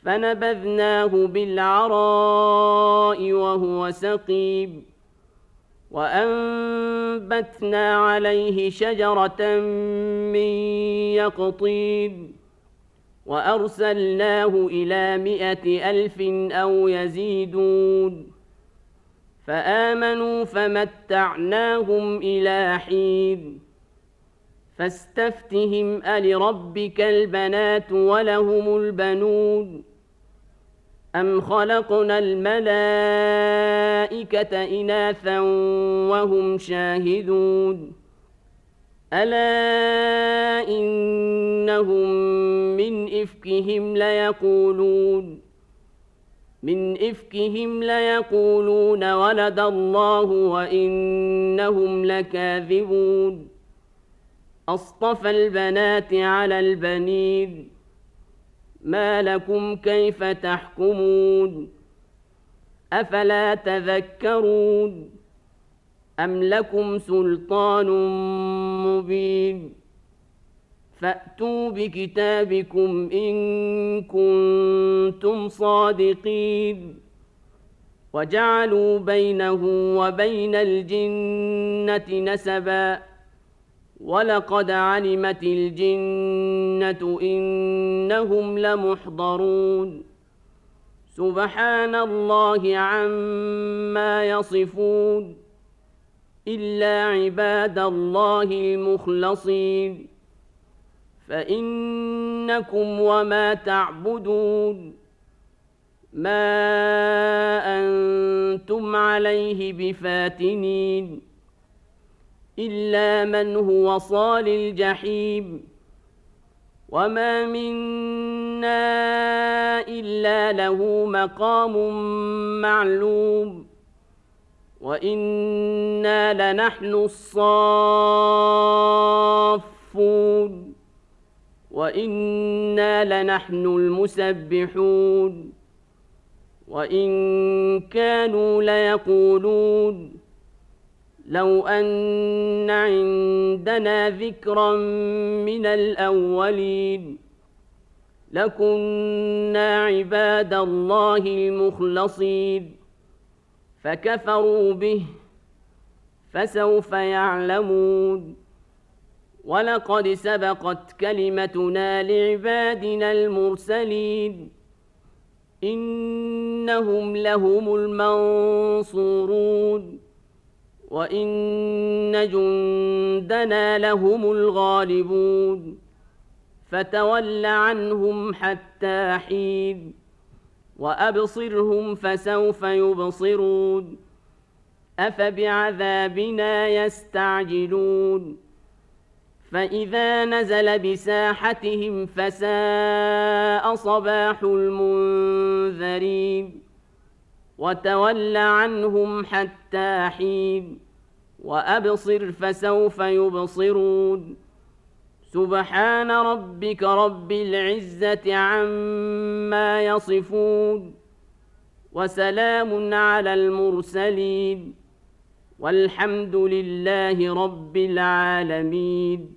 فنبذناه بالعراء وهو سقيم وأنبتنا عليه شجرة من يقطين وأرسلناه إلى 100,000 أو يزيدون فآمنوا فمتعناهم إلى حين فاستفتهم ألربك البنات ولهم البنون أم خلقنا الملائكة إناثا وهم شاهدون ألا إنهم من إفكهم ليقولون ولد الله وإنهم لكاذبون أصطفى البنات على البنين ما لكم كيف تحكمون أفلا تذكرون أم لكم سلطان مبين فأتوا بكتابكم إن كنتم صادقين وجعلوا بينه وبين الجنة نسبا ولقد علمت الجنة إنهم لمحضرون سبحان الله عما يصفون إلا عباد الله المخلصين فإنكم وما تعبدون ما أنتم عليه بفاتنين إلا من هو صال الجحيم وما منا إلا له مقام معلوم وإنا لنحن الصافون وإنا لنحن المسبحون وإن كانوا ليقولون لو أن عندنا ذكرا من الأولين لكنا عباد الله المخلصين فكفروا به فسوف يعلمون ولقد سبقت كلمتنا لعبادنا المرسلين إنهم لهم المنصورون وإن جندنا لهم الغالبون فتول عنهم حتى حين وأبصرهم فسوف يبصرون أفبعذابنا يستعجلون فإذا نزل بساحتهم فساء صباح المنذرين وتول عنهم حتى حين وأبصر فسوف يبصرون سبحان ربك رب العزة عما يصفون وسلام على المرسلين والحمد لله رب العالمين.